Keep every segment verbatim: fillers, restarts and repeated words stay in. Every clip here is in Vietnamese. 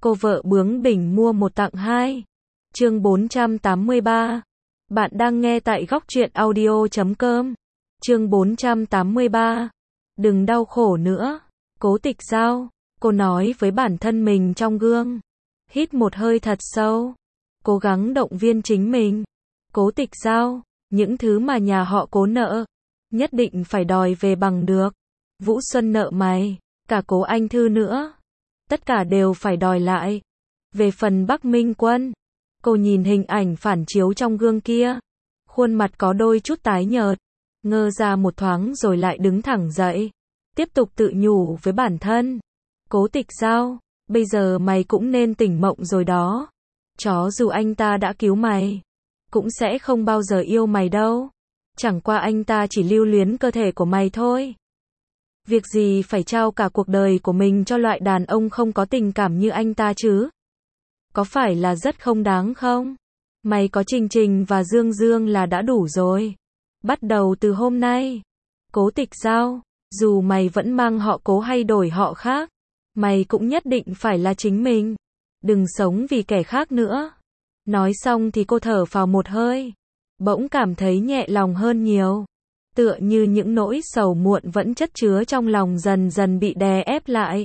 Cô vợ bướng bỉnh mua một tặng hai. Chương bốn trăm tám mươi ba. Bạn đang nghe tại góc truyện audio chấm com. Chương bốn trăm tám mươi ba. Đừng đau khổ nữa. Cố Tịch Giao, cô nói với bản thân mình trong gương. Hít một hơi thật sâu. Cố gắng động viên chính mình. Cố Tịch Giao, những thứ mà nhà họ Cố nợ, nhất định phải đòi về bằng được. Vũ Xuân nợ mày, cả Cố Anh Thư nữa. Tất cả đều phải đòi lại. Về phần Bắc Minh Quân, cô nhìn hình ảnh phản chiếu trong gương kia. Khuôn mặt có đôi chút tái nhợt. Ngơ ra một thoáng rồi lại đứng thẳng dậy. Tiếp tục tự nhủ với bản thân. Cố Tịch Giao, bây giờ mày cũng nên tỉnh mộng rồi đó. Chó dù anh ta đã cứu mày, cũng sẽ không bao giờ yêu mày đâu. Chẳng qua anh ta chỉ lưu luyến cơ thể của mày thôi. Việc gì phải trao cả cuộc đời của mình cho loại đàn ông không có tình cảm như anh ta chứ? Có phải là rất không đáng không? Mày có Trình Trình và Dương Dương là đã đủ rồi. Bắt đầu từ hôm nay, Cố Tịch Giao, dù mày vẫn mang họ Cố hay đổi họ khác, mày cũng nhất định phải là chính mình. Đừng sống vì kẻ khác nữa. Nói xong thì cô thở phào một hơi. Bỗng cảm thấy nhẹ lòng hơn nhiều. Tựa như những nỗi sầu muộn vẫn chất chứa trong lòng dần dần bị đè ép lại.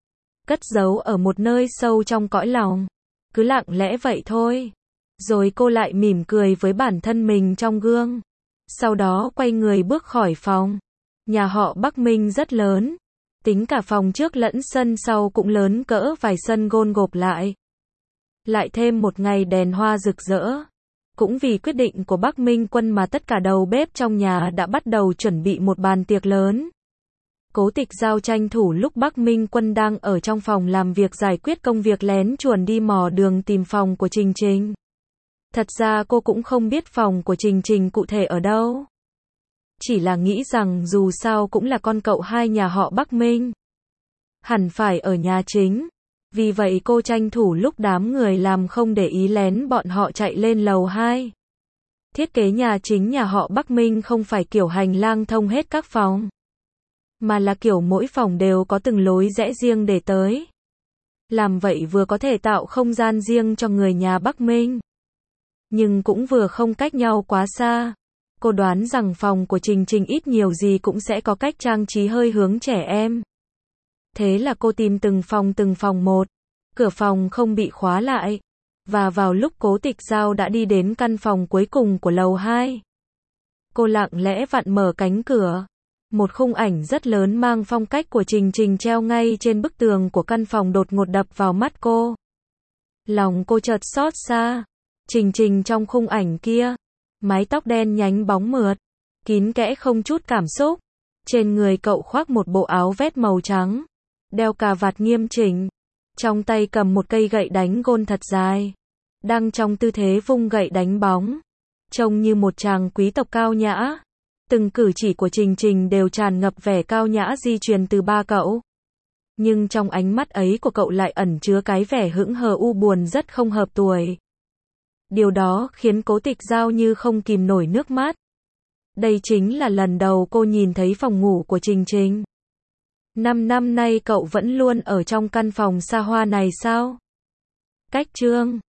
Cất giấu ở một nơi sâu trong cõi lòng. Cứ lặng lẽ vậy thôi. Rồi cô lại mỉm cười với bản thân mình trong gương. Sau đó quay người bước khỏi phòng. Nhà họ Bắc Minh rất lớn. Tính cả phòng trước lẫn sân sau cũng lớn cỡ vài sân gôn gộp lại. Lại thêm một ngày đèn hoa rực rỡ. Cũng vì quyết định của Bắc Minh Quân mà tất cả đầu bếp trong nhà đã bắt đầu chuẩn bị một bàn tiệc lớn. Cố Tịch Giao tranh thủ lúc Bắc Minh Quân đang ở trong phòng làm việc giải quyết công việc lén chuồn đi mò đường tìm phòng của Trình Trình. Thật ra cô cũng không biết phòng của Trình Trình cụ thể ở đâu. Chỉ là nghĩ rằng dù sao cũng là con cậu hai nhà họ Bắc Minh. Hẳn phải ở nhà chính. Vì vậy cô tranh thủ lúc đám người làm không để ý lén bọn họ chạy lên lầu hai. Thiết kế nhà chính nhà họ Bắc Minh không phải kiểu hành lang thông hết các phòng, mà là kiểu mỗi phòng đều có từng lối rẽ riêng để tới. Làm vậy vừa có thể tạo không gian riêng cho người nhà Bắc Minh, nhưng cũng vừa không cách nhau quá xa. Cô đoán rằng phòng của Trình Trình ít nhiều gì cũng sẽ có cách trang trí hơi hướng trẻ em. Thế là cô tìm từng phòng từng phòng một. Cửa phòng không bị khóa lại. Và vào lúc Cố Tịch Giao đã đi đến căn phòng cuối cùng của lầu hai. Cô lặng lẽ vặn mở cánh cửa. Một khung ảnh rất lớn mang phong cách của Trình Trình treo ngay trên bức tường của căn phòng đột ngột đập vào mắt cô. Lòng cô chợt xót xa. Trình Trình trong khung ảnh kia. Mái tóc đen nhánh bóng mượt. Kín kẽ không chút cảm xúc. Trên người cậu khoác một bộ áo vest màu trắng. Đeo cà vạt nghiêm chỉnh. Trong tay cầm một cây gậy đánh gôn thật dài. Đang trong tư thế vung gậy đánh bóng. Trông như một chàng quý tộc cao nhã. Từng cử chỉ của Trình Trình đều tràn ngập vẻ cao nhã di truyền từ ba cậu. Nhưng trong ánh mắt ấy của cậu lại ẩn chứa cái vẻ hững hờ u buồn rất không hợp tuổi. Điều đó khiến Cố Tịch Giao như không kìm nổi nước mắt. Đây chính là lần đầu cô nhìn thấy phòng ngủ của Trình Trình. Năm năm nay cậu vẫn luôn ở trong căn phòng xa hoa này sao? Cách chương